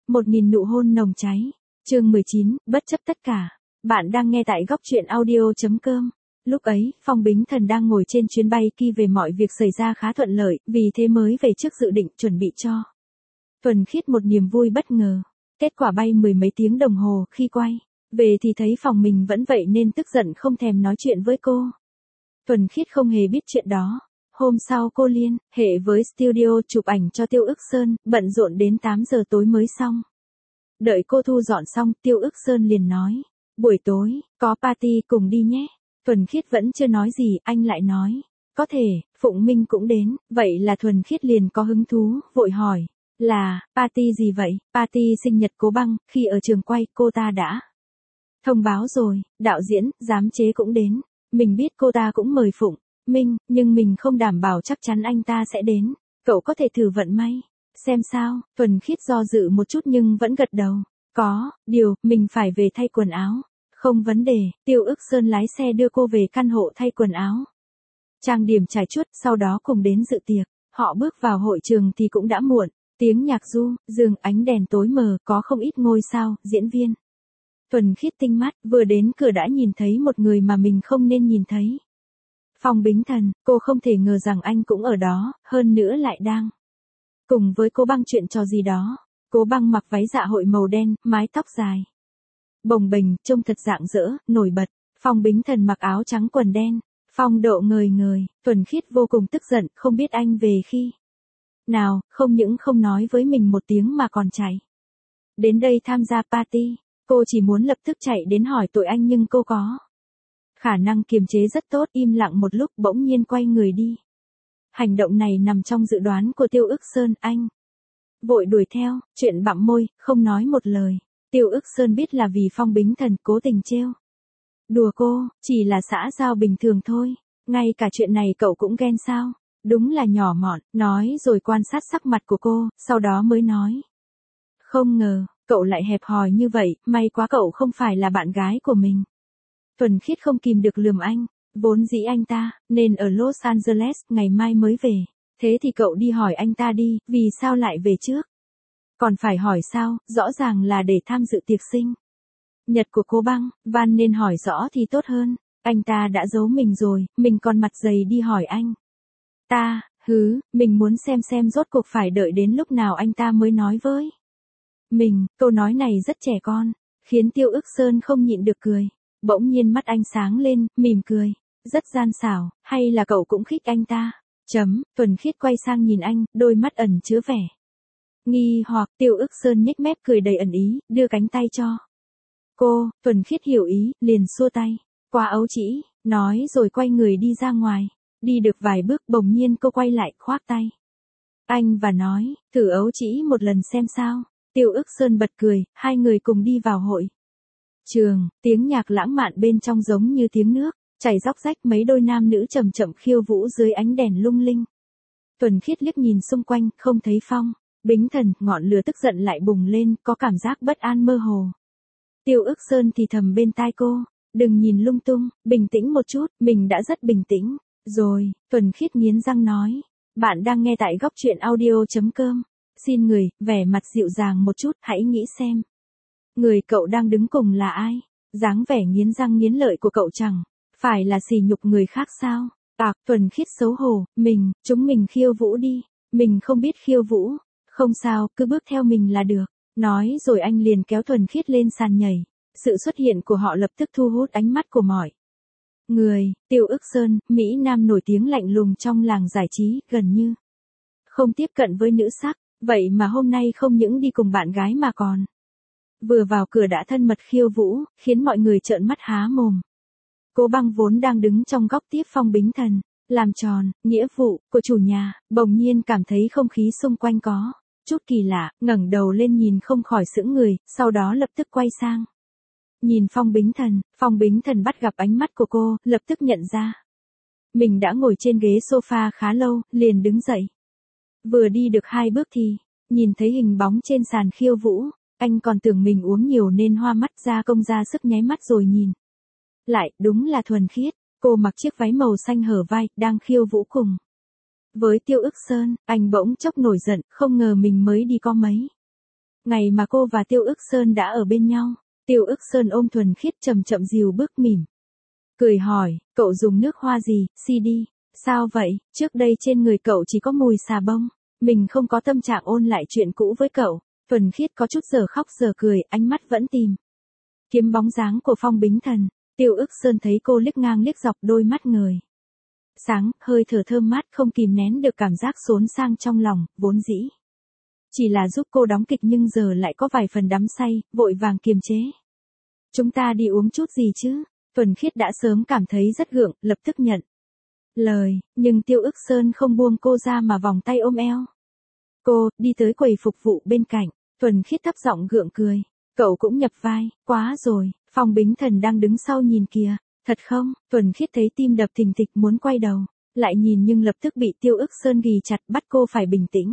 1000 nụ hôn nồng cháy. Chương 19, bất chấp tất cả. Bạn đang nghe tại góc truyện audio.com. Lúc ấy, Phong Bính Thần đang ngồi trên chuyến bay kia về mọi việc xảy ra khá thuận lợi, vì thế mới về trước dự định chuẩn bị cho Thuần Khiết một niềm vui bất ngờ. Kết quả bay mười mấy tiếng đồng hồ, khi quay về thì thấy phòng mình vẫn vậy nên tức giận không thèm nói chuyện với cô. Thuần Khiết không hề biết chuyện đó. Hôm sau cô liên hệ với studio chụp ảnh cho Tiêu Ức Sơn, bận rộn đến 8 giờ tối mới xong. Đợi cô thu dọn xong, Tiêu Ức Sơn liền nói, buổi tối, có party cùng đi nhé. Thuần Khiết vẫn chưa nói gì, anh lại nói, có thể, Phụng Minh cũng đến. Vậy là Thuần Khiết liền có hứng thú, vội hỏi, là, party gì vậy? Party sinh nhật Cố Băng. Khi ở trường quay, cô ta đã thông báo rồi, đạo diễn, giám chế cũng đến. Mình biết cô ta cũng mời Phụng Minh, nhưng mình không đảm bảo chắc chắn anh ta sẽ đến. Cậu có thể thử vận may xem sao. Thuần Khiết do dự một chút nhưng vẫn gật đầu. Có điều, mình phải về thay quần áo. Không vấn đề. Tiêu Ức Sơn lái xe đưa cô về căn hộ thay quần áo, trang điểm trải chuốt, sau đó cùng đến dự tiệc. Họ bước vào hội trường thì cũng đã muộn. Tiếng nhạc du dương, ánh đèn tối mờ, có không ít ngôi sao, diễn viên. Thuần Khiết tinh mắt, vừa đến cửa đã nhìn thấy một người mà mình không nên nhìn thấy. Phong Bính Thần. Cô không thể ngờ rằng anh cũng ở đó, hơn nữa lại đang cùng với Cố Băng chuyện trò gì đó. Cố Băng mặc váy dạ hội màu đen, mái tóc dài bồng bềnh, trông thật rạng rỡ, nổi bật. Phong Bính Thần mặc áo trắng quần đen, phong độ ngời ngời. Thuần Khiết vô cùng tức giận, không biết anh về khi nào, không những không nói với mình một tiếng mà còn chạy đến đây tham gia party. Cô chỉ muốn lập tức chạy đến hỏi tội anh nhưng cô có khả năng kiềm chế rất tốt, im lặng một lúc bỗng nhiên quay người đi. Hành động này nằm trong dự đoán của Tiêu Ức Sơn, anh vội đuổi theo, chuyện bặm môi, không nói một lời. Tiêu Ức Sơn biết là vì Phong Bính Thần cố tình trêu đùa cô, chỉ là xã giao bình thường thôi. Ngay cả chuyện này cậu cũng ghen sao? Đúng là nhỏ mọn, nói rồi quan sát sắc mặt của cô, sau đó mới nói. Không ngờ, cậu lại hẹp hòi như vậy, may quá cậu không phải là bạn gái của mình. Thuần Khiết không kìm được lườm anh, vốn dĩ anh ta nên ở Los Angeles, ngày mai mới về. Thế thì cậu đi hỏi anh ta đi, vì sao lại về trước? Còn phải hỏi sao, rõ ràng là để tham dự tiệc sinh nhật của Cố Băng, Van nên hỏi rõ thì tốt hơn. Anh ta đã giấu mình rồi, mình còn mặt dày đi hỏi anh ta. Mình muốn xem rốt cuộc phải đợi đến lúc nào anh ta mới nói với mình. Câu nói này rất trẻ con, khiến Tiêu Ức Sơn không nhịn được cười. Bỗng nhiên mắt anh sáng lên, mỉm cười, rất gian xảo, hay là cậu cũng khích anh ta? Thuần Khiết quay sang nhìn anh, đôi mắt ẩn chứa vẻ nghi hoặc. Tiêu Ức Sơn nhếch mép cười đầy ẩn ý, đưa cánh tay cho cô. Thuần Khiết hiểu ý, liền xua tay qua ấu chỉ, nói rồi quay người đi ra ngoài. Đi được vài bước bỗng nhiên cô quay lại khoác tay anh và nói, thử ấu chỉ một lần xem sao. Tiêu Ức Sơn bật cười, hai người cùng đi vào hội trường. Tiếng nhạc lãng mạn bên trong giống như tiếng nước chảy róc rách, mấy đôi nam nữ chậm chậm khiêu vũ dưới ánh đèn lung linh. Thuần Khiết liếc nhìn xung quanh, không thấy Phong Bính Thần, ngọn lửa tức giận lại bùng lên, có cảm giác bất an mơ hồ. Tiêu Ức Sơn thì thầm bên tai cô, đừng nhìn lung tung, bình tĩnh một chút. Mình đã rất bình tĩnh rồi. Thuần Khiết nghiến răng nói, bạn đang nghe tại góc truyện audio.com. Xin người, vẻ mặt dịu dàng một chút, hãy nghĩ xem, người cậu đang đứng cùng là ai? Dáng vẻ nghiến răng nghiến lợi của cậu chẳng phải là sỉ nhục người khác sao? Thuần Khiết xấu hổ, chúng mình khiêu vũ đi. Mình không biết khiêu vũ. Không sao, cứ bước theo mình là được. Nói rồi anh liền kéo Thuần Khiết lên sàn nhảy. Sự xuất hiện của họ lập tức thu hút ánh mắt của mọi người. Tiêu Ức Sơn, Mỹ Nam nổi tiếng lạnh lùng trong làng giải trí, gần như không tiếp cận với nữ sắc. Vậy mà hôm nay không những đi cùng bạn gái mà còn vừa vào cửa đã thân mật khiêu vũ, khiến mọi người trợn mắt há mồm. Cố Băng vốn đang đứng trong góc tiếp Phong Bính Thần, làm tròn nghĩa vụ của chủ nhà, bỗng nhiên cảm thấy không khí xung quanh có chút kỳ lạ, ngẩng đầu lên nhìn không khỏi sững người, sau đó lập tức quay sang nhìn Phong Bính Thần. Phong Bính Thần bắt gặp ánh mắt của cô, lập tức nhận ra mình đã ngồi trên ghế sofa khá lâu, liền đứng dậy. Vừa đi được 2 bước thì nhìn thấy hình bóng trên sàn khiêu vũ. Anh còn tưởng mình uống nhiều nên hoa mắt, ra công ra sức nháy mắt rồi nhìn lại, đúng là Thuần Khiết. Cô mặc chiếc váy màu xanh hở vai, đang khiêu vũ cùng với Tiêu Ức Sơn. Anh bỗng chốc nổi giận, không ngờ mình mới đi có mấy Ngày mà cô và Tiêu Ức Sơn đã ở bên nhau, Tiêu Ức Sơn ôm Thuần Khiết chậm chậm dìu bước mỉm. Cười hỏi, cậu dùng nước hoa gì, CD? Sao vậy, trước đây trên người cậu chỉ có mùi xà bông. Mình không có tâm trạng ôn lại chuyện cũ với cậu. Thuần Khiết có chút giờ khóc giờ cười, ánh mắt vẫn tìm kiếm bóng dáng của Phong Bính Thần. Tiêu Ức Sơn thấy cô liếc ngang liếc dọc đôi mắt ngời sáng, hơi thở thơm mát không kìm nén được cảm giác xốn sang trong lòng, vốn dĩ chỉ là giúp cô đóng kịch nhưng giờ lại có vài phần đắm say, vội vàng kiềm chế. Chúng ta đi uống chút gì chứ? Thuần Khiết đã sớm cảm thấy rất gượng, lập tức nhận lời, nhưng Tiêu Ức Sơn không buông cô ra mà vòng tay ôm eo cô, đi tới quầy phục vụ bên cạnh. Thuần Khiết thấp giọng gượng cười. Cậu cũng nhập vai, quá rồi, Phong Bính Thần đang đứng sau nhìn kìa. Thật không? Thuần Khiết thấy tim đập thình thịch muốn quay đầu, lại nhìn nhưng lập tức bị Tiêu Ức Sơn ghì chặt bắt cô phải bình tĩnh.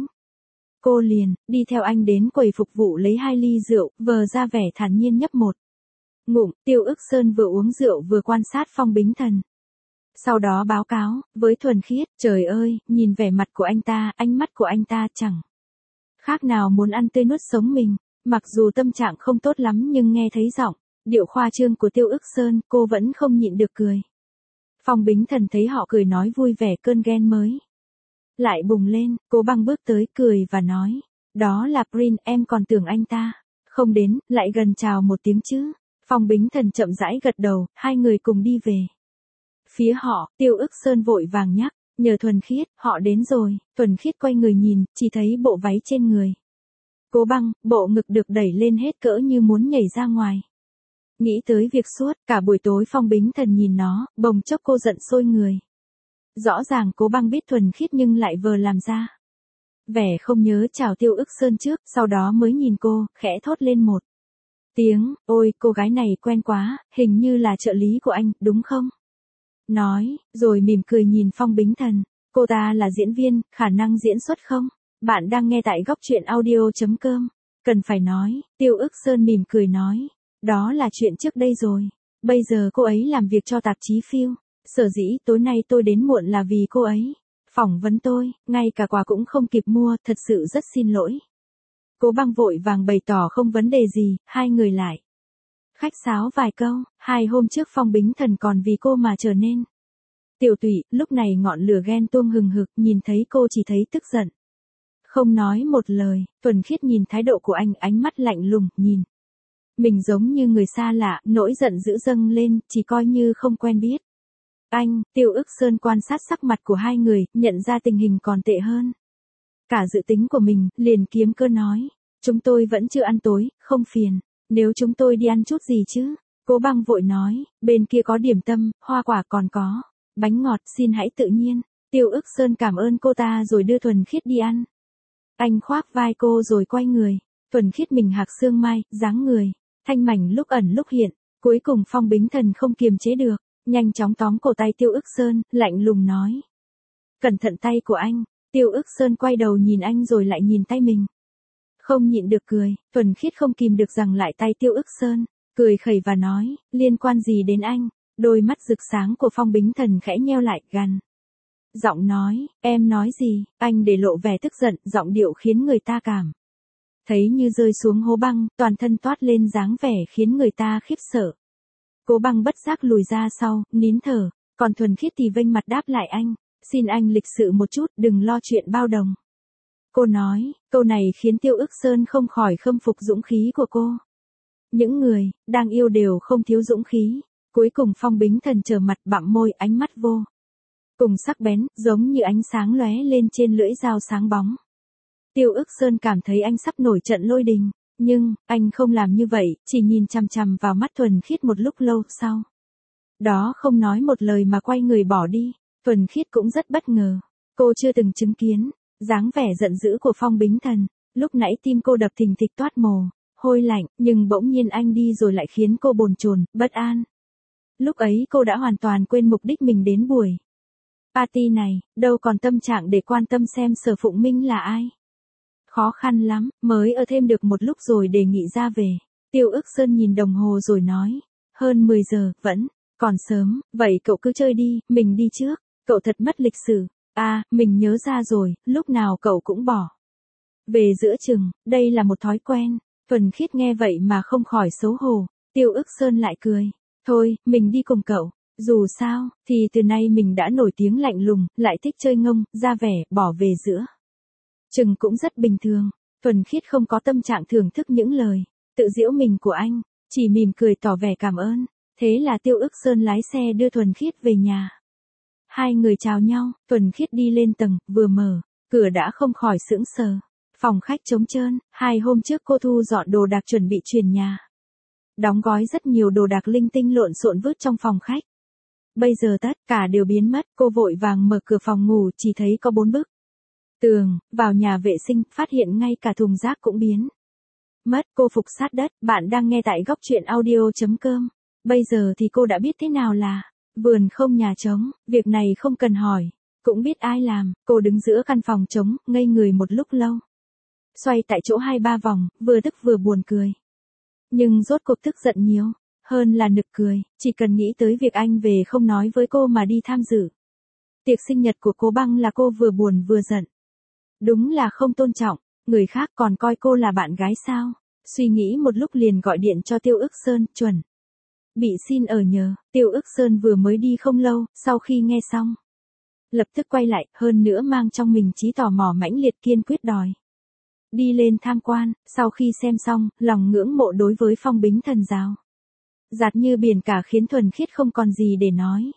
Cô liền, đi theo anh đến quầy phục vụ lấy 2 ly rượu, vờ ra vẻ thản nhiên nhấp một ngụm. Tiêu Ức Sơn vừa uống rượu vừa quan sát Phong Bính Thần. Sau đó báo cáo, với Thuần Khiết, trời ơi, nhìn vẻ mặt của anh ta, ánh mắt của anh ta chẳng khác nào muốn ăn tươi nuốt sống mình. Mặc dù tâm trạng không tốt lắm nhưng nghe thấy giọng điệu khoa trương của Tiêu Ức Sơn, cô vẫn không nhịn được cười. Phong Bính Thần thấy họ cười nói vui vẻ, cơn ghen mới lại bùng lên. Cố Băng bước tới cười và nói, đó là Prince, em còn tưởng anh ta không đến, lại gần chào một tiếng chứ. Phong Bính Thần chậm rãi gật đầu, hai người cùng đi về phía họ. Tiêu Ức Sơn vội vàng nhắc, nhờ Thuần Khiết, họ đến rồi. Thuần Khiết quay người nhìn, chỉ thấy bộ váy trên người Cố Băng, bộ ngực được đẩy lên hết cỡ như muốn nhảy ra ngoài. Nghĩ tới việc suốt cả buổi tối Phong Bính Thần nhìn nó, bỗng chốc cô giận sôi người. Rõ ràng Cố Băng biết Thuần Khiết nhưng lại vờ làm ra vẻ không nhớ chào Tiêu Ức Sơn trước, sau đó mới nhìn cô, khẽ thốt lên một tiếng, ôi, cô gái này quen quá, hình như là trợ lý của anh, đúng không? Nói, rồi mỉm cười nhìn Phong Bính Thần, cô ta là diễn viên, khả năng diễn xuất không? Bạn đang nghe tại góc truyện audio.com. Cần phải nói, Tiêu Ức Sơn mỉm cười nói, đó là chuyện trước đây rồi. Bây giờ cô ấy làm việc cho tạp chí Phiêu. Sở dĩ tối nay tôi đến muộn là vì cô ấy phỏng vấn tôi, ngay cả quà cũng không kịp mua, thật sự rất xin lỗi. Cố Băng vội vàng bày tỏ không vấn đề gì, hai người lại khách sáo vài câu. 2 hôm trước Phong Bính Thần còn vì cô mà trở nên tiểu tụy, lúc này ngọn lửa ghen tuông hừng hực, nhìn thấy cô chỉ thấy tức giận. Không nói một lời. Thuần Khiết nhìn thái độ của anh, ánh mắt lạnh lùng, nhìn mình giống như người xa lạ, nỗi giận dữ dâng lên, chỉ coi như không quen biết. Anh, Tiêu Ức Sơn quan sát sắc mặt của hai người, nhận ra tình hình còn tệ hơn cả dự tính của mình, liền kiếm cơ nói, chúng tôi vẫn chưa ăn tối, không phiền nếu chúng tôi đi ăn chút gì chứ. Cố Băng vội nói, bên kia có điểm tâm, hoa quả, còn có bánh ngọt, xin hãy tự nhiên. Tiêu Ức Sơn cảm ơn cô ta rồi đưa Thuần Khiết đi ăn. Anh khoác vai cô rồi quay người. Thuần Khiết mình hạc xương mai, dáng người thanh mảnh lúc ẩn lúc hiện. Cuối cùng Phong Bính Thần không kiềm chế được, nhanh chóng tóm cổ tay Tiêu Ức Sơn, lạnh lùng nói, cẩn thận tay của anh. Tiêu Ức Sơn quay đầu nhìn anh rồi lại nhìn tay mình, không nhịn được cười. Thuần Khiết không kìm được giằng lại tay Tiêu Ức Sơn, cười khẩy và nói, liên quan gì đến anh? Đôi mắt rực sáng của Phong Bính Thần khẽ nheo lại, gằn giọng nói, em nói gì? Anh để lộ vẻ tức giận, giọng điệu khiến người ta cảm thấy như rơi xuống hố băng, toàn thân toát lên dáng vẻ khiến người ta khiếp sợ. Cố Băng bất giác lùi ra sau, nín thở, còn Thuần Khiết thì vênh mặt đáp lại anh, xin anh lịch sự một chút, đừng lo chuyện bao đồng. Cô nói, câu này khiến Tiêu Ức Sơn không khỏi khâm phục dũng khí của cô. Những người đang yêu đều không thiếu dũng khí. Cuối cùng Phong Bính Thần trở mặt, bặm môi, ánh mắt vô cùng sắc bén, giống như ánh sáng lóe lên trên lưỡi dao sáng bóng. Tiêu Ức Sơn cảm thấy anh sắp nổi trận lôi đình, nhưng anh không làm như vậy, chỉ nhìn chằm chằm vào mắt Thuần Khiết một lúc lâu sau đó không nói một lời mà quay người bỏ đi. Thuần Khiết cũng rất bất ngờ, cô chưa từng chứng kiến dáng vẻ giận dữ của Phong Bính Thần. Lúc nãy tim cô đập thình thịch toát mồ hôi lạnh, nhưng bỗng nhiên anh đi rồi lại khiến cô bồn chồn, bất an. Lúc ấy cô đã hoàn toàn quên mục đích mình đến buổi party này, đâu còn tâm trạng để quan tâm xem Sở Phụng Minh là ai. Khó khăn lắm, mới ở thêm được một lúc rồi đề nghị ra về. Tiêu Ức Sơn nhìn đồng hồ rồi nói, hơn 10 giờ, vẫn còn sớm, vậy cậu cứ chơi đi, mình đi trước. Cậu thật mất lịch sự. À, mình nhớ ra rồi, lúc nào cậu cũng bỏ Về giữa chừng, đây là một thói quen. Thuần Khiết nghe vậy mà không khỏi xấu hổ. Tiêu Ức Sơn lại cười. Thôi, mình đi cùng cậu. Dù sao, thì từ nay mình đã nổi tiếng lạnh lùng, lại thích chơi ngông, ra vẻ, bỏ về giữa chừng cũng rất bình thường. Thuần Khiết không có tâm trạng thưởng thức những lời tự giễu mình của anh, chỉ mỉm cười tỏ vẻ cảm ơn. Thế là Tiêu Ức Sơn lái xe đưa Thuần Khiết về nhà. Hai người chào nhau, Thuần Khiết đi lên tầng, vừa mở cửa đã không khỏi sững sờ. Phòng khách trống trơn, 2 hôm trước cô thu dọn đồ đạc chuẩn bị chuyển nhà. Đóng gói rất nhiều đồ đạc linh tinh lộn xộn vứt trong phòng khách. Bây giờ tất cả đều biến mất, cô vội vàng mở cửa phòng ngủ chỉ thấy có 4 bức tường, vào nhà vệ sinh, phát hiện ngay cả thùng rác cũng biến mất, cô phục sát đất. Bạn đang nghe tại góc truyện audio.com. Bây giờ thì cô đã biết thế nào là vườn không nhà trống, việc này không cần hỏi, cũng biết ai làm. Cô đứng giữa căn phòng trống, ngây người một lúc lâu. Xoay tại chỗ 2-3 vòng, vừa tức vừa buồn cười. Nhưng rốt cuộc tức giận nhiều, hơn là nực cười, chỉ cần nghĩ tới việc anh về không nói với cô mà đi tham dự tiệc sinh nhật của cô Băng là cô vừa buồn vừa giận. Đúng là không tôn trọng, người khác còn coi cô là bạn gái sao. Suy nghĩ một lúc liền gọi điện cho Tiêu Ức Sơn, chuẩn bị xin ở nhờ. Tiêu Ức Sơn vừa mới đi không lâu, sau khi nghe xong, lập tức quay lại, hơn nữa mang trong mình trí tò mò mãnh liệt kiên quyết đòi đi lên tham quan. Sau khi xem xong, lòng ngưỡng mộ đối với Phong Bính Thần rào rạt như biển cả khiến Thuần Khiết không còn gì để nói.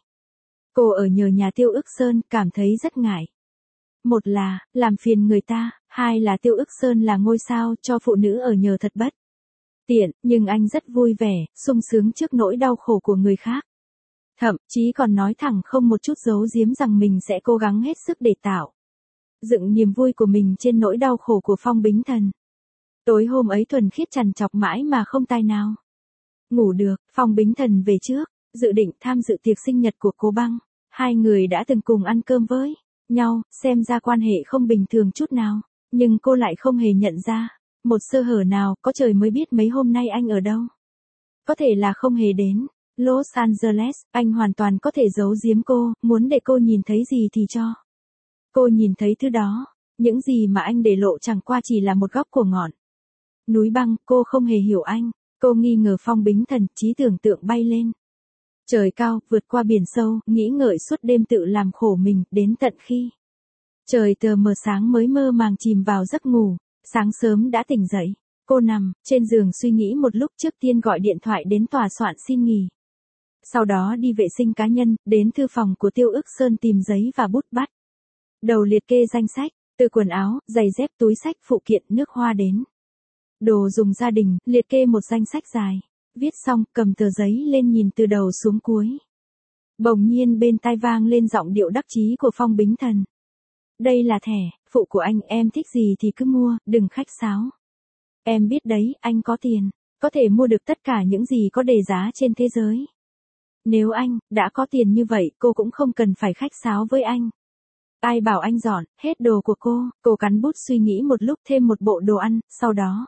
Cô ở nhờ nhà Tiêu Ức Sơn, cảm thấy rất ngại. Một là, làm phiền người ta, hai là Tiêu Ức Sơn là ngôi sao, cho phụ nữ ở nhờ thật bất tiện, nhưng anh rất vui vẻ, sung sướng trước nỗi đau khổ của người khác. Thậm chí còn nói thẳng không một chút giấu giếm rằng mình sẽ cố gắng hết sức để tạo dựng niềm vui của mình trên nỗi đau khổ của Phong Bính Thần. Tối hôm ấy Thuần Khiết trằn trọc mãi mà không tài nào ngủ được. Phong Bính Thần về trước, dự định tham dự tiệc sinh nhật của cô Băng. Hai người đã từng cùng ăn cơm với nhau, xem ra quan hệ không bình thường chút nào. Nhưng cô lại không hề nhận ra một sơ hở nào, có trời mới biết mấy hôm nay anh ở đâu. Có thể là không hề đến Los Angeles, anh hoàn toàn có thể giấu giếm cô, muốn để cô nhìn thấy gì thì cho cô nhìn thấy thứ đó. Những gì mà anh để lộ chẳng qua chỉ là một góc của ngọn núi băng. Cô không hề hiểu anh. Cô nghi ngờ Phong Bính Thần, trí tưởng tượng bay lên trời cao, vượt qua biển sâu, nghĩ ngợi suốt đêm tự làm khổ mình, đến tận khi trời tờ mờ sáng mới mơ màng chìm vào giấc ngủ. Sáng sớm đã tỉnh dậy, cô nằm trên giường suy nghĩ một lúc, trước tiên gọi điện thoại đến tòa soạn xin nghỉ. Sau đó đi vệ sinh cá nhân, đến thư phòng của Tiêu Ức Sơn tìm giấy và bút bắt đầu liệt kê danh sách, từ quần áo, giày dép, túi xách, phụ kiện, nước hoa đến đồ dùng gia đình, liệt kê một danh sách dài. Viết xong, cầm tờ giấy lên nhìn từ đầu xuống cuối. Bỗng nhiên bên tai vang lên giọng điệu đắc chí của Phong Bính Thần. Đây là thẻ phụ của anh, em thích gì thì cứ mua, đừng khách sáo. Em biết đấy, anh có tiền, có thể mua được tất cả những gì có đề giá trên thế giới. Nếu anh đã có tiền như vậy, cô cũng không cần phải khách sáo với anh. Ai bảo anh dọn hết đồ của cô cắn bút suy nghĩ một lúc, thêm một bộ đồ ăn, sau đó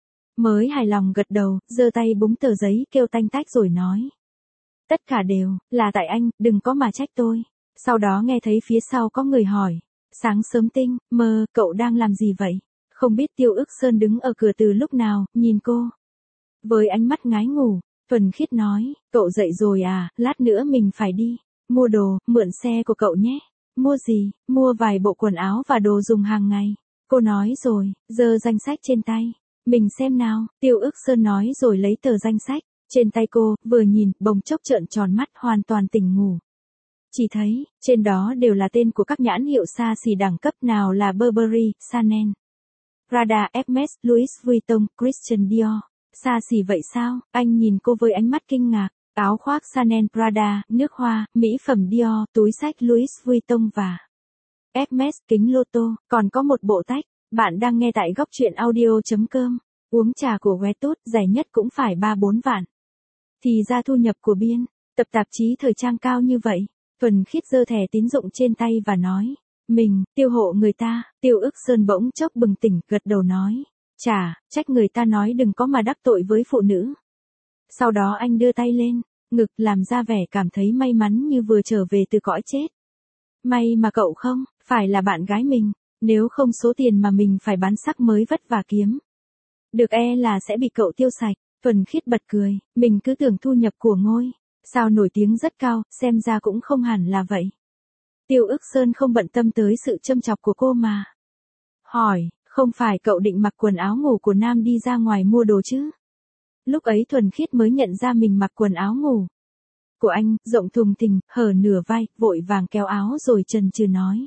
mới hài lòng gật đầu, giơ tay búng tờ giấy, kêu tanh tách rồi nói. Tất cả đều là tại anh, đừng có mà trách tôi. Sau đó nghe thấy phía sau có người hỏi. Sáng sớm tinh, mơ, cậu đang làm gì vậy? Không biết Tiêu Ức Sơn đứng ở cửa từ lúc nào, nhìn cô với ánh mắt ngái ngủ. Thuần Khiết nói, cậu dậy rồi à, lát nữa mình phải đi mua đồ, mượn xe của cậu nhé. Mua gì? Mua vài bộ quần áo và đồ dùng hàng ngày. Cô nói rồi, giơ danh sách trên tay. Mình xem nào, Tiêu Ức Sơn nói rồi lấy tờ danh sách trên tay cô, vừa nhìn, bỗng chốc trợn tròn mắt, hoàn toàn tỉnh ngủ. Chỉ thấy, trên đó đều là tên của các nhãn hiệu xa xỉ đẳng cấp, nào là Burberry, Chanel, Prada, Hermes, Louis Vuitton, Christian Dior. Xa xỉ vậy sao? Anh nhìn cô với ánh mắt kinh ngạc. Áo khoác Chanel, Prada, nước hoa, mỹ phẩm Dior, túi xách Louis Vuitton và Hermes, kính lô tô, còn có một bộ tách. Bạn đang nghe tại góc truyện audio.com. Uống trà của Wetud, rẻ nhất cũng phải 3-4 vạn. Thì ra thu nhập của biên tập tạp chí thời trang cao như vậy. Thuần Khiết giơ thẻ tín dụng trên tay và nói. Mình, tiêu hộ người ta. Tiêu Ức Sơn bỗng chốc bừng tỉnh, gật đầu nói. Chà, trách người ta nói đừng có mà đắc tội với phụ nữ. Sau đó anh đưa tay lên ngực, làm ra vẻ cảm thấy may mắn như vừa trở về từ cõi chết. May mà cậu không phải là bạn gái mình. Nếu không số tiền mà mình phải bán sắc mới vất vả kiếm được là sẽ bị cậu tiêu sạch. Thuần Khiết bật cười, mình cứ tưởng thu nhập của Ngôi sao nổi tiếng rất cao, xem ra cũng không hẳn là vậy. Tiêu Ức Sơn không bận tâm tới sự châm chọc của cô mà hỏi, không phải cậu định mặc quần áo ngủ của nam đi ra ngoài mua đồ chứ? Lúc ấy Thuần Khiết mới nhận ra mình mặc quần áo ngủ của anh, rộng thùng thình, hở nửa vai, vội vàng kéo áo rồi chần chừ nói.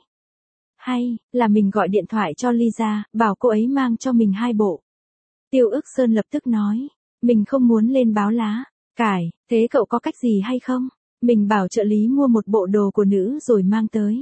Hay là mình gọi điện thoại cho Lisa, bảo cô ấy mang cho mình 2 bộ. Tiêu Ức Sơn lập tức nói, mình không muốn lên báo lá cải, thế cậu có cách gì hay không? Mình bảo trợ lý mua một bộ đồ của nữ rồi mang tới.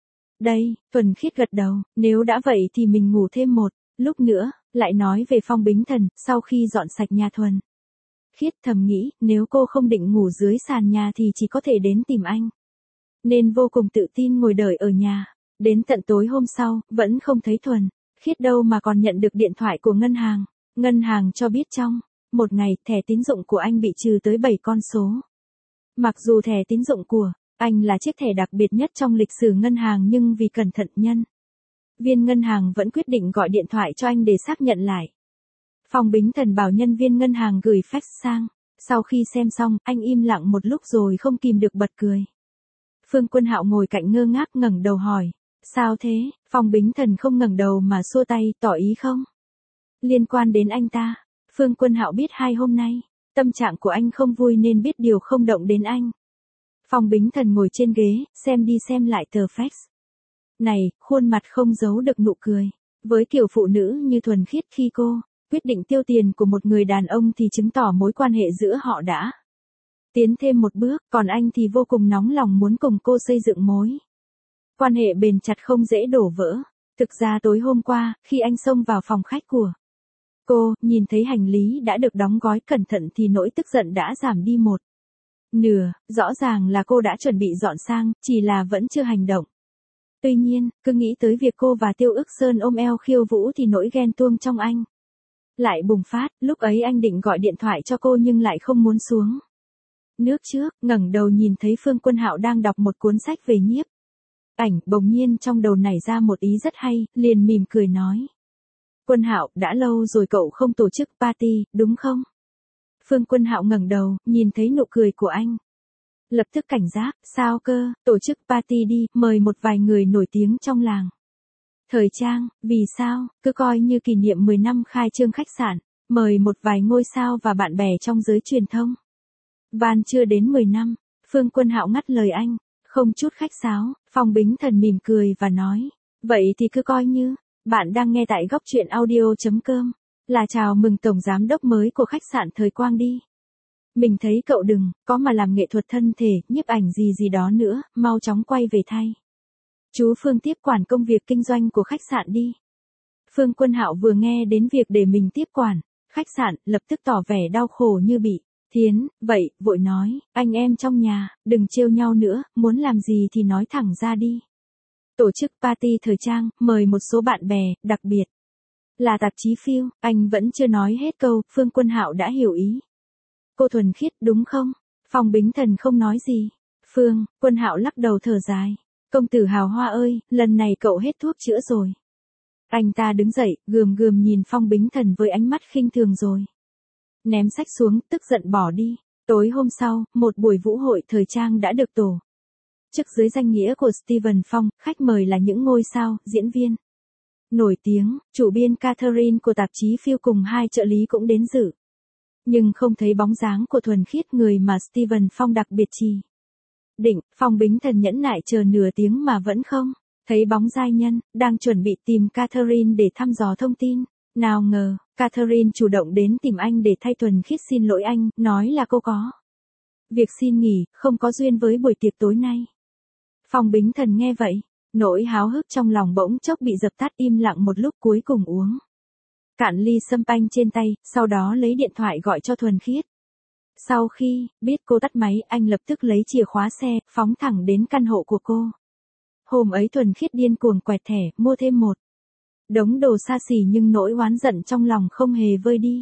Đây, Thuần Khiết gật đầu, nếu đã vậy thì mình ngủ thêm một lúc nữa, lại nói về Phong Bính Thần, sau khi dọn sạch nhà Thuần Khiết thầm nghĩ, nếu cô không định ngủ dưới sàn nhà thì chỉ có thể đến tìm anh. Nên vô cùng tự tin ngồi đợi ở nhà. Đến tận tối hôm sau, vẫn không thấy Thuần Khiết đâu mà còn nhận được điện thoại của ngân hàng. Ngân hàng cho biết trong một ngày, thẻ tín dụng của anh bị trừ tới 7 con số. Mặc dù thẻ tín dụng của anh là chiếc thẻ đặc biệt nhất trong lịch sử ngân hàng nhưng vì cẩn thận nhân viên ngân hàng vẫn quyết định gọi điện thoại cho anh để xác nhận lại. Phong Bính Thần bảo nhân viên ngân hàng gửi fax sang. Sau khi xem xong, anh im lặng một lúc rồi không kìm được bật cười. Phương Quân Hạo ngồi cạnh ngơ ngác ngẩng đầu hỏi. Sao thế? Phong Bính Thần không ngẩng đầu mà xua tay, tỏ ý không liên quan đến anh ta. Phương Quân Hạo biết 2 hôm nay tâm trạng của anh không vui nên biết điều không động đến anh. Phong Bính Thần ngồi trên ghế, xem đi xem lại tờ fax này, khuôn mặt không giấu được nụ cười. Với kiểu phụ nữ như Thuần Khiết, khi cô quyết định tiêu tiền của một người đàn ông thì chứng tỏ mối quan hệ giữa họ đã tiến thêm một bước, còn anh thì vô cùng nóng lòng muốn cùng cô xây dựng mối quan hệ bền chặt không dễ đổ vỡ. Thực ra tối hôm qua, khi anh xông vào phòng khách của cô, nhìn thấy hành lý đã được đóng gói cẩn thận thì nỗi tức giận đã giảm đi một nửa, rõ ràng là cô đã chuẩn bị dọn sang, chỉ là vẫn chưa hành động. Tuy nhiên, cứ nghĩ tới việc cô và Tiêu Ức Sơn ôm eo khiêu vũ thì nỗi ghen tuông trong anh lại bùng phát. Lúc ấy anh định gọi điện thoại cho cô nhưng lại không muốn xuống nước trước, ngẩng đầu nhìn thấy Phương Quân Hạo đang đọc một cuốn sách về nhiếp ảnh, bỗng nhiên trong đầu nảy ra một ý rất hay, liền mỉm cười nói. Quân Hạo, đã lâu rồi cậu không tổ chức party, đúng không? Phương Quân Hạo ngẩng đầu, nhìn thấy nụ cười của anh. Lập tức cảnh giác, sao cơ, tổ chức party đi, mời một vài người nổi tiếng trong làng thời trang, vì sao, cứ coi như kỷ niệm 10 năm khai trương khách sạn, mời một vài ngôi sao và bạn bè trong giới truyền thông. Van chưa đến 10 năm, Phương Quân Hạo ngắt lời anh, không chút khách sáo. Phong Bính Thần mỉm cười và nói, vậy thì cứ coi như, bạn đang nghe tại góc truyện audio.com, là chào mừng tổng giám đốc mới của khách sạn Thời Quang đi. Mình thấy cậu đừng có mà làm nghệ thuật thân thể, nhiếp ảnh gì gì đó nữa, mau chóng quay về thay. Chú Phương tiếp quản công việc kinh doanh của khách sạn đi. Phương Quân Hạo vừa nghe đến việc để mình tiếp quản khách sạn, lập tức tỏ vẻ đau khổ như bị thiến, vậy, vội nói, anh em trong nhà, đừng trêu nhau nữa, muốn làm gì thì nói thẳng ra đi. Tổ chức party thời trang, mời một số bạn bè, đặc biệt là tạp chí Phiêu. Anh vẫn chưa nói hết câu, Phương Quân Hạo đã hiểu ý. Cô Thuần Khiết, đúng không? Phong Bính Thần không nói gì. Phương Quân Hạo lắc đầu thở dài. Công tử Hào Hoa ơi, lần này cậu hết thuốc chữa rồi. Anh ta đứng dậy, gườm gườm nhìn Phong Bính Thần với ánh mắt khinh thường rồi ném sách xuống, tức giận bỏ đi. Tối hôm sau, một buổi vũ hội thời trang đã được tổ chức dưới danh nghĩa của Steven Phong, khách mời là những ngôi sao, diễn viên nổi tiếng, chủ biên Catherine của tạp chí Phiêu cùng 2 trợ lý cũng đến dự. Nhưng không thấy bóng dáng của Thuần Khiết, người mà Steven Phong đặc biệt chỉ định. Phong Bính Thần nhẫn nại chờ nửa tiếng mà vẫn không thấy bóng giai nhân, đang chuẩn bị tìm Catherine để thăm dò thông tin. Nào ngờ, Catherine chủ động đến tìm anh để thay Thuần Khiết xin lỗi anh, nói là cô có việc xin nghỉ, không có duyên với buổi tiệc tối nay. Phong Bính Thần nghe vậy, nỗi háo hức trong lòng bỗng chốc bị dập tắt, im lặng một lúc cuối cùng uống cạn ly sâm panh trên tay, sau đó lấy điện thoại gọi cho Thuần Khiết. Sau khi biết cô tắt máy, anh lập tức lấy chìa khóa xe, phóng thẳng đến căn hộ của cô. Hôm ấy Thuần Khiết điên cuồng quẹt thẻ, mua thêm một đống đồ xa xỉ nhưng nỗi oán giận trong lòng không hề vơi đi.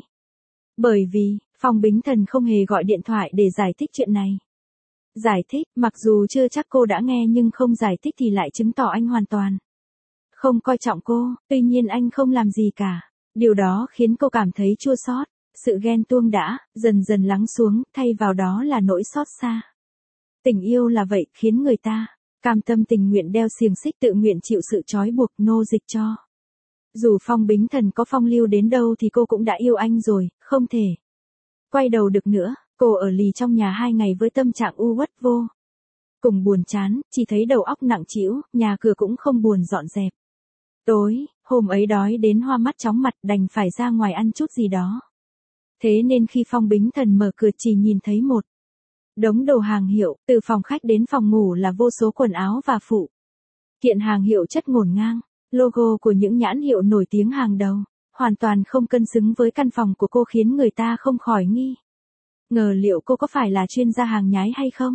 Bởi vì, Phong Bính Thần không hề gọi điện thoại để giải thích chuyện này. Giải thích, mặc dù chưa chắc cô đã nghe nhưng không giải thích thì lại chứng tỏ anh hoàn toàn không coi trọng cô, tuy nhiên anh không làm gì cả. Điều đó khiến cô cảm thấy chua xót. Sự ghen tuông đã dần dần lắng xuống, thay vào đó là nỗi xót xa. Tình yêu là vậy, khiến người ta cam tâm tình nguyện đeo xiềng xích, tự nguyện chịu sự trói buộc, nô dịch cho. Dù Phong Bính Thần có phong lưu đến đâu thì cô cũng đã yêu anh rồi, không thể quay đầu được nữa. Cô ở lì trong nhà 2 ngày với tâm trạng u uất vô cùng buồn chán, chỉ thấy đầu óc nặng trĩu, nhà cửa cũng không buồn dọn dẹp. Tối, hôm ấy đói đến hoa mắt chóng mặt, đành phải ra ngoài ăn chút gì đó. Thế nên khi Phong Bính Thần mở cửa chỉ nhìn thấy một đống đồ hàng hiệu, từ phòng khách đến phòng ngủ là vô số quần áo và phụ kiện hàng hiệu chất ngổn ngang, logo của những nhãn hiệu nổi tiếng hàng đầu, hoàn toàn không cân xứng với căn phòng của cô, khiến người ta không khỏi nghi ngờ liệu cô có phải là chuyên gia hàng nhái hay không.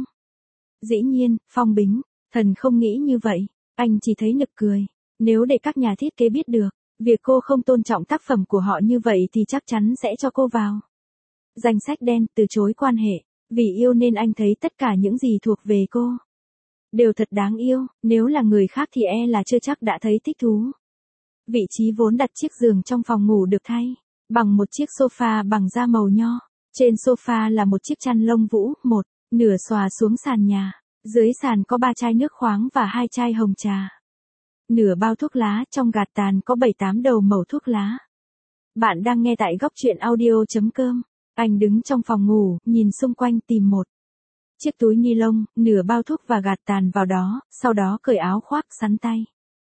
Dĩ nhiên, Phong Bính Thần không nghĩ như vậy, anh chỉ thấy nực cười. Nếu để các nhà thiết kế biết được việc cô không tôn trọng tác phẩm của họ như vậy thì chắc chắn sẽ cho cô vào danh sách đen, từ chối quan hệ. Vì yêu nên anh thấy tất cả những gì thuộc về cô đều thật đáng yêu, nếu là người khác thì là chưa chắc đã thấy thích thú. Vị trí vốn đặt chiếc giường trong phòng ngủ được thay bằng một chiếc sofa bằng da màu nho. Trên sofa là một chiếc chăn lông vũ, một nửa xòa xuống sàn nhà. Dưới sàn có 3 chai nước khoáng và 2 chai hồng trà. Nửa bao thuốc lá, trong gạt tàn có 7-8 đầu mẩu thuốc lá. Bạn đang nghe tại góc truyện audio.com. Anh đứng trong phòng ngủ, nhìn xung quanh tìm một chiếc túi ni lông, nửa bao thuốc và gạt tàn vào đó, sau đó cởi áo khoác, sắn tay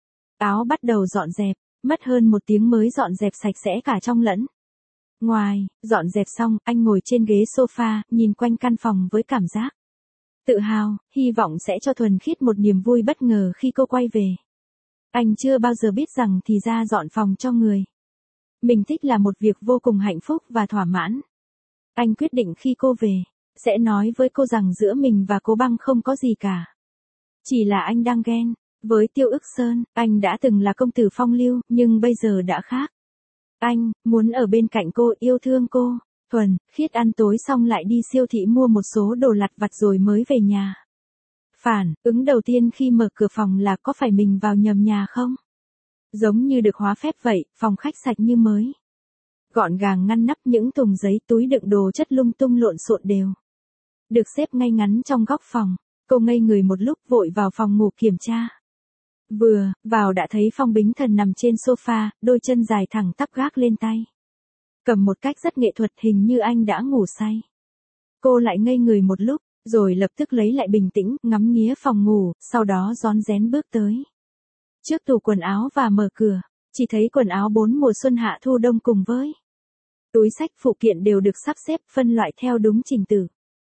áo, bắt đầu dọn dẹp. Mất hơn 1 tiếng mới dọn dẹp sạch sẽ cả trong lẫn ngoài. Dọn dẹp xong, anh ngồi trên ghế sofa, nhìn quanh căn phòng với cảm giác tự hào, hy vọng sẽ cho Thuần Khiết một niềm vui bất ngờ khi cô quay về. Anh chưa bao giờ biết rằng thì ra dọn phòng cho người mình thích là một việc vô cùng hạnh phúc và thỏa mãn. Anh quyết định khi cô về, sẽ nói với cô rằng giữa mình và cô Băng không có gì cả. Chỉ là anh đang ghen. Với Tiêu Ức Sơn, anh đã từng là công tử phong lưu, nhưng bây giờ đã khác. Anh muốn ở bên cạnh cô, yêu thương cô. Thuần Khiết ăn tối xong lại đi siêu thị mua một số đồ lặt vặt rồi mới về nhà. Phản ứng đầu tiên khi mở cửa phòng là có phải mình vào nhầm nhà không? Giống như được hóa phép vậy, phòng khách sạch như mới. Gọn gàng ngăn nắp, những thùng giấy, túi đựng đồ chất lung tung lộn xộn đều được xếp ngay ngắn trong góc phòng. Cô ngây người một lúc, vội vào phòng ngủ kiểm tra. Vừa vào đã thấy Phong Bính Thần nằm trên sofa, đôi chân dài thẳng tắp gác lên tay. Cầm một cách rất nghệ thuật, hình như anh đã ngủ say. Cô lại ngây người một lúc, rồi lập tức lấy lại bình tĩnh, ngắm nghía phòng ngủ, sau đó rón rén bước tới trước tủ quần áo và mở cửa. Chỉ thấy quần áo 4 mùa xuân hạ thu đông cùng với túi xách phụ kiện đều được sắp xếp, phân loại theo đúng trình tự.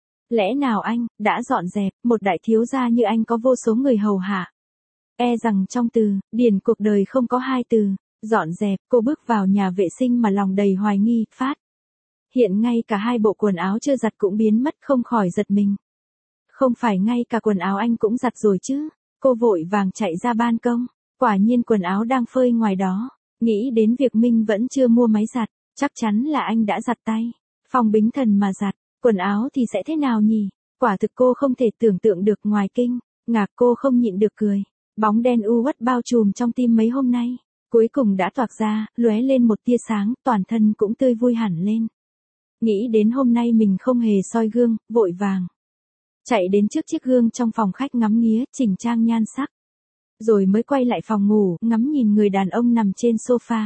Lẽ nào anh đã dọn dẹp, một đại thiếu gia như anh có vô số người hầu hạ. Rằng trong từ điển cuộc đời không có 2 từ dọn dẹp. Cô bước vào nhà vệ sinh mà lòng đầy hoài nghi, phát hiện ngay cả 2 bộ quần áo chưa giặt cũng biến mất, không khỏi giật mình. Không phải ngay cả quần áo anh cũng giặt rồi chứ? Cô vội vàng chạy ra ban công, quả nhiên quần áo đang phơi ngoài đó. Nghĩ đến việc Minh vẫn chưa mua máy giặt, chắc chắn là anh đã giặt tay. Phong Bính Thần mà giặt quần áo thì sẽ thế nào nhỉ? Quả thực cô không thể tưởng tượng được. Ngoài kinh ngạc, cô không nhịn được cười. Bóng đen u uất bao trùm trong tim mấy hôm nay, cuối cùng đã toạc ra, lóe lên một tia sáng, toàn thân cũng tươi vui hẳn lên. Nghĩ đến hôm nay mình không hề soi gương, vội vàng chạy đến trước chiếc gương trong phòng khách, ngắm nghía, chỉnh trang nhan sắc. Rồi mới quay lại phòng ngủ, ngắm nhìn người đàn ông nằm trên sofa.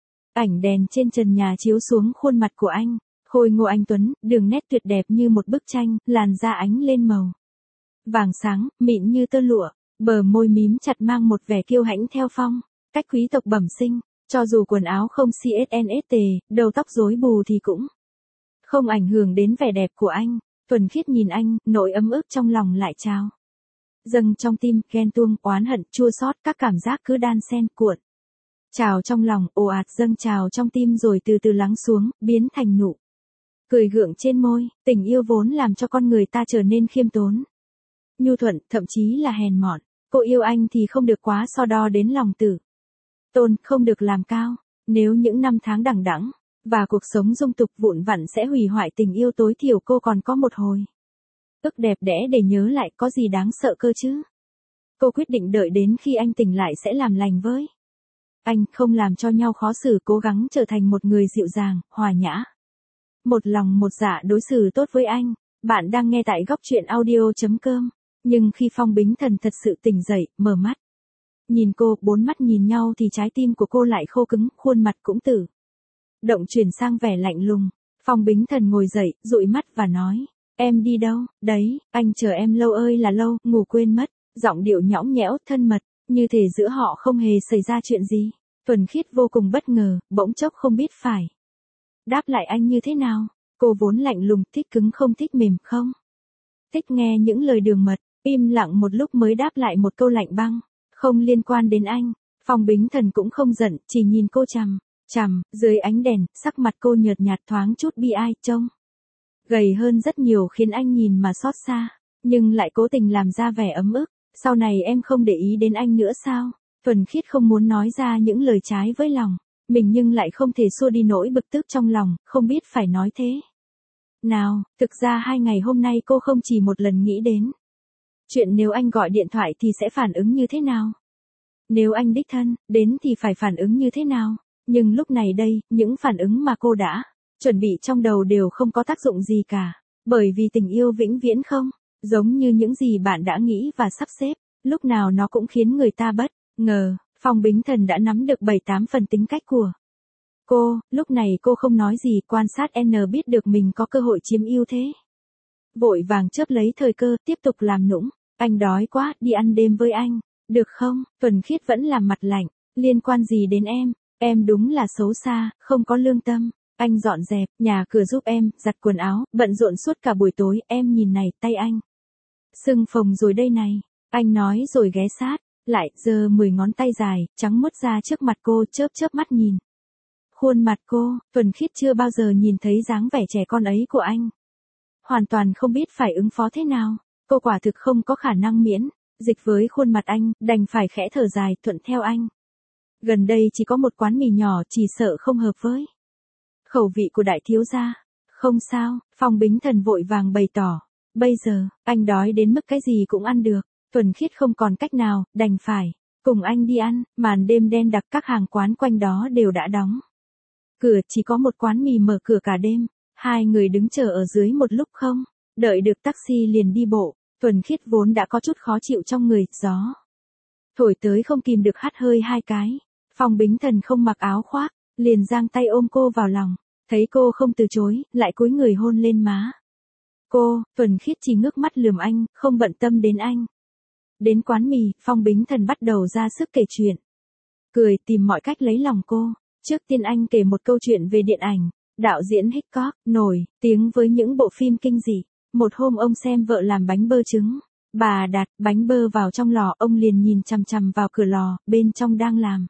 Ảnh đèn trên trần nhà chiếu xuống khuôn mặt của anh, khôi ngô anh tuấn, đường nét tuyệt đẹp như một bức tranh, làn da ánh lên màu vàng sáng, mịn như tơ lụa, bờ môi mím chặt mang một vẻ kiêu hãnh theo phong cách quý tộc bẩm sinh. Cho dù quần áo không CSNST, đầu tóc rối bù thì cũng không ảnh hưởng đến vẻ đẹp của anh. Thuần Khiết nhìn anh, nỗi ấm ức trong lòng lại trào dâng trong tim, ghen tuông, oán hận, chua xót, các cảm giác cứ đan xen cuộn trào trong lòng, ồ ạt dâng trào trong tim rồi từ từ lắng xuống, biến thành nụ cười gượng trên môi. Tình yêu vốn làm cho con người ta trở nên khiêm tốn, nhu thuận, thậm chí là hèn mọn. Cô yêu anh thì không được quá so đo đến lòng tự tôn, không được làm cao. Nếu những năm tháng đằng đẵng và cuộc sống dung tục vụn vặt sẽ hủy hoại tình yêu, tối thiểu cô còn có một hồi ức đẹp đẽ để nhớ lại, có gì đáng sợ cơ chứ. Cô quyết định đợi đến khi anh tỉnh lại sẽ làm lành với anh không làm cho nhau khó xử, cố gắng trở thành một người dịu dàng, hòa nhã. Một lòng một dạ đối xử tốt với anh. Bạn đang nghe tại góc chuyện audio.com. Nhưng khi Phong Bính Thần thật sự tỉnh dậy, mở mắt. Nhìn cô, bốn mắt nhìn nhau thì trái tim của cô lại khô cứng, khuôn mặt cũng tự động chuyển sang vẻ lạnh lùng. Phong Bính Thần ngồi dậy, dụi mắt và nói. Em đi đâu? Đấy, anh chờ em lâu ơi là lâu, ngủ quên mất. Giọng điệu nhõng nhẽo, thân mật, như thể giữa họ không hề xảy ra chuyện gì. Thuần Khiết vô cùng bất ngờ, bỗng chốc không biết phải đáp lại anh như thế nào. Cô vốn lạnh lùng, thích cứng không thích mềm không? Thích nghe những lời đường mật, im lặng một lúc mới đáp lại một câu lạnh băng. Không liên quan đến anh. Phong Bính Thần cũng không giận, chỉ nhìn cô chằm chằm, dưới ánh đèn, sắc mặt cô nhợt nhạt thoáng chút bi ai, trông gầy hơn rất nhiều khiến anh nhìn mà xót xa, nhưng lại cố tình làm ra vẻ ấm ức. Sau này em không để ý đến anh nữa sao? Thuần Khiết không muốn nói ra những lời trái với lòng mình nhưng lại không thể xua đi nỗi bực tức trong lòng, không biết phải nói thế nào. Thực ra 2 ngày hôm nay cô không chỉ một lần nghĩ đến chuyện nếu anh gọi điện thoại thì sẽ phản ứng như thế nào. Nếu anh đích thân đến thì phải phản ứng như thế nào. Nhưng lúc này đây, những phản ứng mà cô đã chuẩn bị trong đầu đều không có tác dụng gì cả. Bởi vì tình yêu vĩnh viễn không giống như những gì bạn đã nghĩ và sắp xếp, lúc nào nó cũng khiến người ta bất ngờ. Phong Bính Thần đã nắm được 7-8 phần tính cách của cô, lúc này cô không nói gì, quan sát N biết được mình có cơ hội chiếm ưu thế. Vội vàng chớp lấy thời cơ, tiếp tục làm nũng. Anh đói quá, đi ăn đêm với anh, được không? Thuần Khiết vẫn làm mặt lạnh, liên quan gì đến em đúng là xấu xa, không có lương tâm. Anh dọn dẹp nhà cửa giúp em, giặt quần áo, bận rộn suốt cả buổi tối, em nhìn này, tay anh sưng phồng rồi đây này. Anh nói rồi ghé sát lại, giơ 10 ngón tay dài, trắng muốt ra trước mặt cô, chớp chớp mắt nhìn khuôn mặt cô. Thuần Khiết chưa bao giờ nhìn thấy dáng vẻ trẻ con ấy của anh. Hoàn toàn không biết phải ứng phó thế nào. Cô quả thực không có khả năng miễn dịch với khuôn mặt anh, đành phải khẽ thở dài, thuận theo anh. Gần đây chỉ có một quán mì nhỏ, chỉ sợ không hợp với khẩu vị của đại thiếu gia. Không sao, Phong Bính Thần vội vàng bày tỏ. Bây giờ, anh đói đến mức cái gì cũng ăn được. Thuần Khiết không còn cách nào, đành phải cùng anh đi ăn. Màn đêm đen đặc, các hàng quán quanh đó đều đã đóng cửa, chỉ có một quán mì mở cửa cả đêm. Hai người đứng chờ ở dưới một lúc không đợi được taxi liền đi bộ. Thuần Khiết vốn đã có chút khó chịu trong người, gió thổi tới không kìm được hắt hơi 2 cái. Phong Bính Thần không mặc áo khoác, liền giang tay ôm cô vào lòng. Thấy cô không từ chối, lại cúi người hôn lên má cô. Thuần Khiết chỉ ngước mắt lườm anh, không bận tâm đến anh. Đến quán mì, Phong Bính Thần bắt đầu ra sức kể chuyện, cười tìm mọi cách lấy lòng cô. Trước tiên anh kể một câu chuyện về điện ảnh. Đạo diễn Hitchcock nổi tiếng với những bộ phim kinh dị. Một hôm ông xem vợ làm bánh bơ trứng. Bà đặt bánh bơ vào trong lò, ông liền nhìn chằm chằm vào cửa lò, bên trong đang làm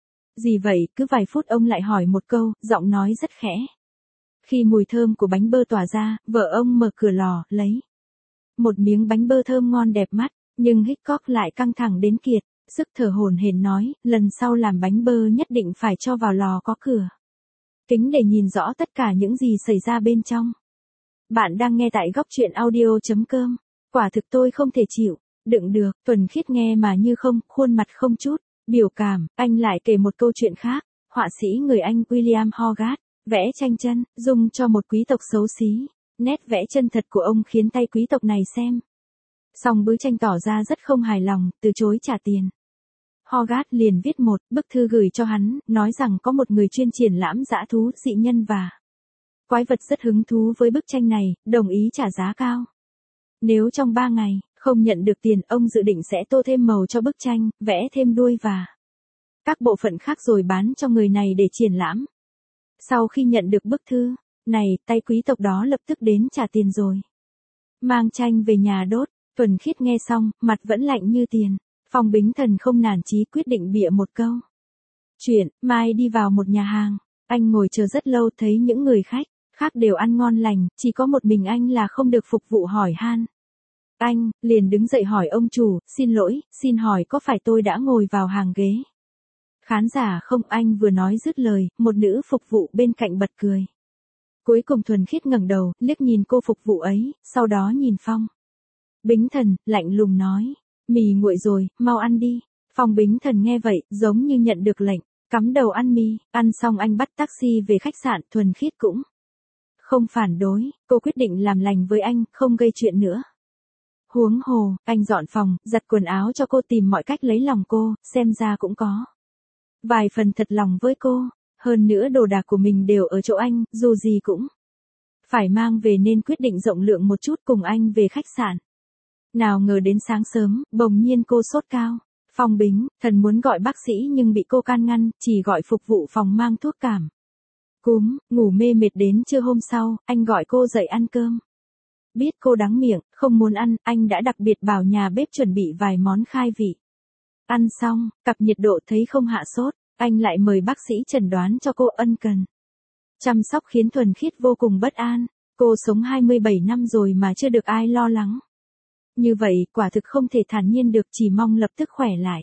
gì vậy? Cứ vài phút ông lại hỏi một câu, giọng nói rất khẽ. Khi mùi thơm của bánh bơ tỏa ra, vợ ông mở cửa lò, lấy một miếng bánh bơ thơm ngon đẹp mắt, nhưng Hitchcock lại căng thẳng đến kiệt sức, thở hổn hển nói, lần sau làm bánh bơ nhất định phải cho vào lò có cửa kính để nhìn rõ tất cả những gì xảy ra bên trong. Bạn đang nghe tại góc chuyện audio.com. Quả thực tôi không thể chịu đựng được. Thuần Khiết nghe mà như không, khuôn mặt không chút biểu cảm. Anh lại kể một câu chuyện khác. Họa sĩ người Anh William Hogarth vẽ tranh chân dung cho một quý tộc xấu xí. Nét vẽ chân thật của ông khiến tay quý tộc này xem xong bức tranh tỏ ra rất không hài lòng, từ chối trả tiền. Hogarth liền viết một bức thư gửi cho hắn, nói rằng có một người chuyên triển lãm dã thú, dị nhân và quái vật rất hứng thú với bức tranh này, đồng ý trả giá cao. Nếu trong 3 ngày không nhận được tiền, ông dự định sẽ tô thêm màu cho bức tranh, vẽ thêm đuôi và các bộ phận khác rồi bán cho người này để triển lãm. Sau khi nhận được bức thư này, tay quý tộc đó lập tức đến trả tiền rồi mang tranh về nhà đốt. Thuần Khiết nghe xong, mặt vẫn lạnh như tiền. Phong Bính Thần không nản chí, quyết định bịa một câu chuyện. Mai đi vào một nhà hàng, anh ngồi chờ rất lâu, thấy những người khách khác đều ăn ngon lành, chỉ có một mình anh là không được phục vụ hỏi han. Anh liền đứng dậy hỏi ông chủ, xin lỗi, xin hỏi có phải tôi đã ngồi vào hàng ghế khán giả không? Anh vừa nói dứt lời, một nữ phục vụ bên cạnh bật cười. Cuối cùng Thuần Khiết ngẩng đầu, liếc nhìn cô phục vụ ấy, sau đó nhìn Phong Bính Thần, lạnh lùng nói, mì nguội rồi, mau ăn đi. Phong Bính Thần nghe vậy, giống như nhận được lệnh cắm đầu ăn mì, ăn xong anh bắt taxi về khách sạn, Thuần Khiết cũng không phản đối, cô quyết định làm lành với anh, không gây chuyện nữa. Huống hồ, anh dọn phòng, giặt quần áo cho cô, tìm mọi cách lấy lòng cô, xem ra cũng có vài phần thật lòng với cô, hơn nữa đồ đạc của mình đều ở chỗ anh, dù gì cũng phải mang về nên quyết định rộng lượng một chút cùng anh về khách sạn. Nào ngờ đến sáng sớm, bỗng nhiên cô sốt cao. Phong Bính Thần muốn gọi bác sĩ nhưng bị cô can ngăn, chỉ gọi phục vụ phòng mang thuốc cảm cúm, ngủ mê mệt đến trưa hôm sau, anh gọi cô dậy ăn cơm. Biết cô đắng miệng, không muốn ăn, anh đã đặc biệt bảo nhà bếp chuẩn bị vài món khai vị. Ăn xong, cặp nhiệt độ thấy không hạ sốt, anh lại mời bác sĩ chẩn đoán cho cô ân cần chăm sóc, khiến Thuần Khiết vô cùng bất an. Cô sống 27 năm rồi mà chưa được ai lo lắng như vậy, quả thực không thể thản nhiên được, chỉ mong lập tức khỏe lại.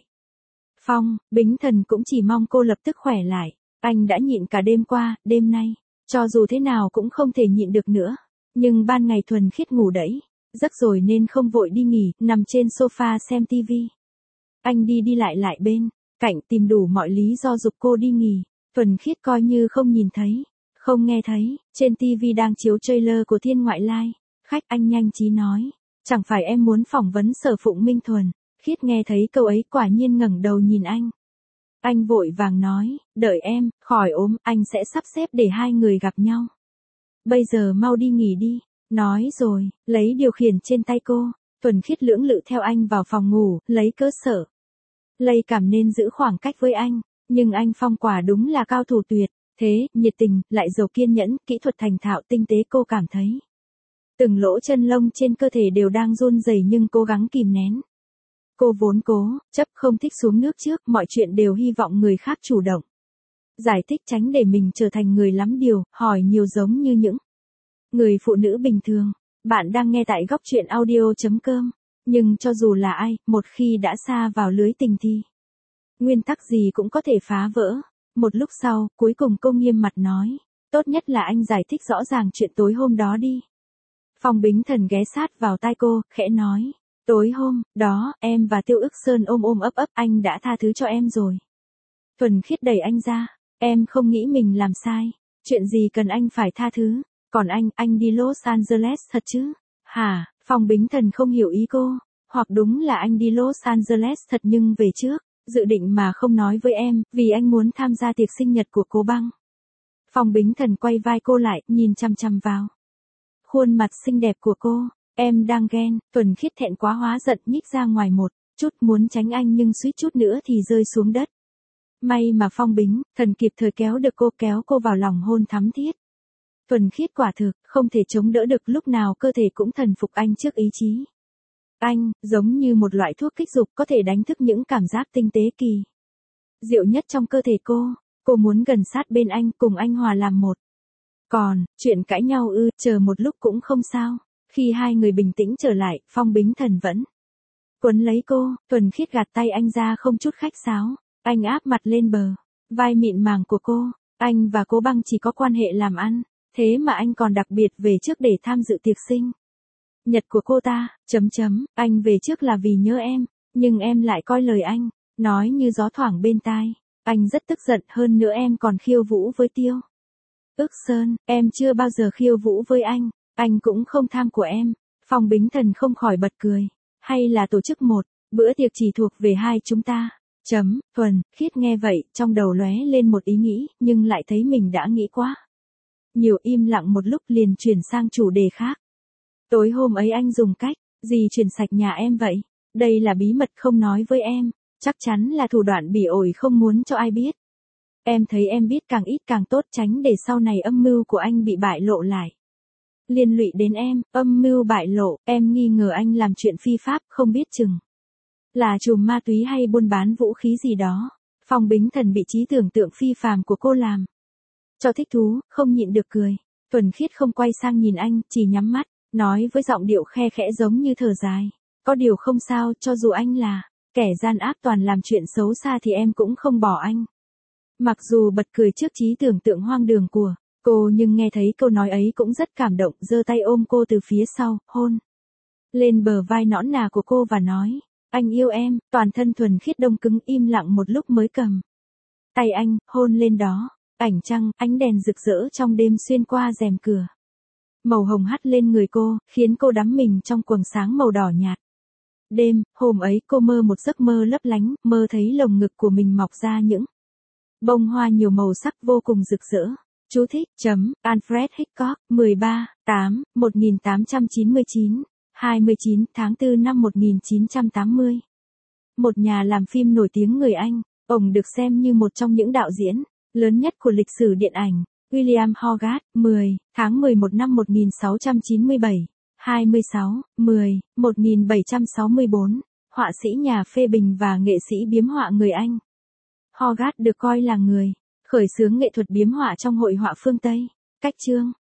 Phong Bính Thần cũng chỉ mong cô lập tức khỏe lại. Anh đã nhịn cả đêm qua, đêm nay, cho dù thế nào cũng không thể nhịn được nữa. Nhưng ban ngày Thuần Khiết ngủ đẫy giấc rồi nên không vội đi nghỉ, nằm trên sofa xem tivi. Anh đi đi lại lại bên cạnh, tìm đủ mọi lý do giục cô đi nghỉ. Thuần Khiết coi như không nhìn thấy, không nghe thấy. Trên tivi đang chiếu trailer của Thiên Ngoại Lai. Khách, anh nhanh trí nói. Chẳng phải em muốn phỏng vấn Sở Phụng Minh Thuần. Khiết nghe thấy câu ấy quả nhiên ngẩng đầu nhìn anh. Anh vội vàng nói, đợi em khỏi ốm, anh sẽ sắp xếp để hai người gặp nhau. Bây giờ mau đi nghỉ đi. Nói rồi, lấy điều khiển trên tay cô. Thuần Khiết lưỡng lự theo anh vào phòng ngủ, lấy cơ sở lây cảm nên giữ khoảng cách với anh. Nhưng anh Phong quả đúng là cao thủ tuyệt thế, nhiệt tình, lại giàu kiên nhẫn, kỹ thuật thành thạo tinh tế. Cô cảm thấy từng lỗ chân lông trên cơ thể đều đang run rẩy nhưng cố gắng kìm nén. Cô vốn cố chấp không thích xuống nước trước, mọi chuyện đều hy vọng người khác chủ động giải thích, tránh để mình trở thành người lắm điều, hỏi nhiều giống như những người phụ nữ bình thường. Bạn đang nghe tại góc truyện audio.com. Nhưng cho dù là ai, một khi đã sa vào lưới tình thì nguyên tắc gì cũng có thể phá vỡ. Một lúc sau, cuối cùng cô nghiêm mặt nói, tốt nhất là anh giải thích rõ ràng chuyện tối hôm đó đi. Phong Bính Thần ghé sát vào tai cô, khẽ nói, tối hôm đó, em và Tiêu Ức Sơn ôm ôm ấp ấp, anh đã tha thứ cho em rồi. Thuần Khiết đẩy anh ra, em không nghĩ mình làm sai, chuyện gì cần anh phải tha thứ, còn anh đi Los Angeles thật chứ? Hả? Phong Bính Thần không hiểu ý cô, hoặc đúng là anh đi Los Angeles thật nhưng về trước, dự định mà không nói với em, vì anh muốn tham gia tiệc sinh nhật của cô Băng. Phong Bính Thần quay vai cô lại, nhìn chăm chăm vào khuôn mặt xinh đẹp của cô. Em đang ghen. Thuần Khiết thẹn quá hóa giận, nhích ra ngoài một chút muốn tránh anh nhưng suýt chút nữa thì rơi xuống đất. May mà Phong Bính Thần kịp thời kéo được cô, kéo cô vào lòng hôn thắm thiết. Thuần Khiết quả thực không thể chống đỡ được, lúc nào cơ thể cũng thần phục anh trước ý chí. Anh giống như một loại thuốc kích dục, có thể đánh thức những cảm giác tinh tế kỳ diệu nhất trong cơ thể cô. Cô muốn gần sát bên anh, cùng anh hòa làm một. Còn chuyện cãi nhau chờ một lúc cũng không sao. Khi hai người bình tĩnh trở lại, Phong Bính Thần vẫn quấn lấy cô. Thuần Khiết gạt tay anh ra không chút khách sáo. Anh áp mặt lên bờ vai mịn màng của cô. Anh và cô Băng chỉ có quan hệ làm ăn, thế mà anh còn đặc biệt về trước để tham dự tiệc sinh nhật của cô ta. Anh về trước là vì nhớ em, nhưng em lại coi lời anh nói như gió thoảng bên tai. Anh rất tức giận, hơn nữa em còn khiêu vũ với Tiêu Ức Sơn, em chưa bao giờ khiêu vũ với anh cũng không tham của em. Phong Bính Thần không khỏi bật cười. Hay là tổ chức một bữa tiệc chỉ thuộc về hai chúng ta. Thuần Khiết nghe vậy, trong đầu lóe lên một ý nghĩ, nhưng lại thấy mình đã nghĩ quá nhiều, im lặng một lúc liền chuyển sang chủ đề khác. Tối hôm ấy anh dùng cách gì chuyển sạch nhà em vậy? Đây là bí mật không nói với em, chắc chắn là thủ đoạn bỉ ổi không muốn cho ai biết. Em thấy em biết càng ít càng tốt, tránh để sau này âm mưu của anh bị bại lộ lại. Liên lụy đến em, âm mưu bại lộ, em nghi ngờ anh làm chuyện phi pháp, không biết chừng là trùm ma túy hay buôn bán vũ khí gì đó. Phong Bính Thần bị trí tưởng tượng phi phàm của cô làm cho thích thú, không nhịn được cười. Thuần Khiết không quay sang nhìn anh, chỉ nhắm mắt, nói với giọng điệu khe khẽ giống như thở dài. Có điều không sao, cho dù anh là kẻ gian ác toàn làm chuyện xấu xa thì em cũng không bỏ anh. Mặc dù bật cười trước trí tưởng tượng hoang đường của cô, nhưng nghe thấy câu nói ấy cũng rất cảm động, giơ tay ôm cô từ phía sau, hôn lên bờ vai nõn nà của cô và nói, anh yêu em. Toàn thân Thuần Khiết đông cứng, im lặng một lúc mới cầm tay anh, hôn lên đó. Ảnh trăng, ánh đèn rực rỡ trong đêm xuyên qua rèm cửa. Màu hồng hắt lên người cô, khiến cô đắm mình trong quầng sáng màu đỏ nhạt. Đêm, hôm ấy cô mơ một giấc mơ lấp lánh, mơ thấy lồng ngực của mình mọc ra những bông hoa nhiều màu sắc vô cùng rực rỡ. Chú thích, Alfred Hitchcock, 1899, 29 tháng 4 năm 1980. Một nhà làm phim nổi tiếng người Anh, ông được xem như một trong những đạo diễn lớn nhất của lịch sử điện ảnh. William Hogarth, 10 tháng 11 năm 1697, 1764, họa sĩ nhà phê bình và nghệ sĩ biếm họa người Anh. Hogarth được coi là người khởi xướng nghệ thuật biếm họa trong hội họa phương Tây. Cách chương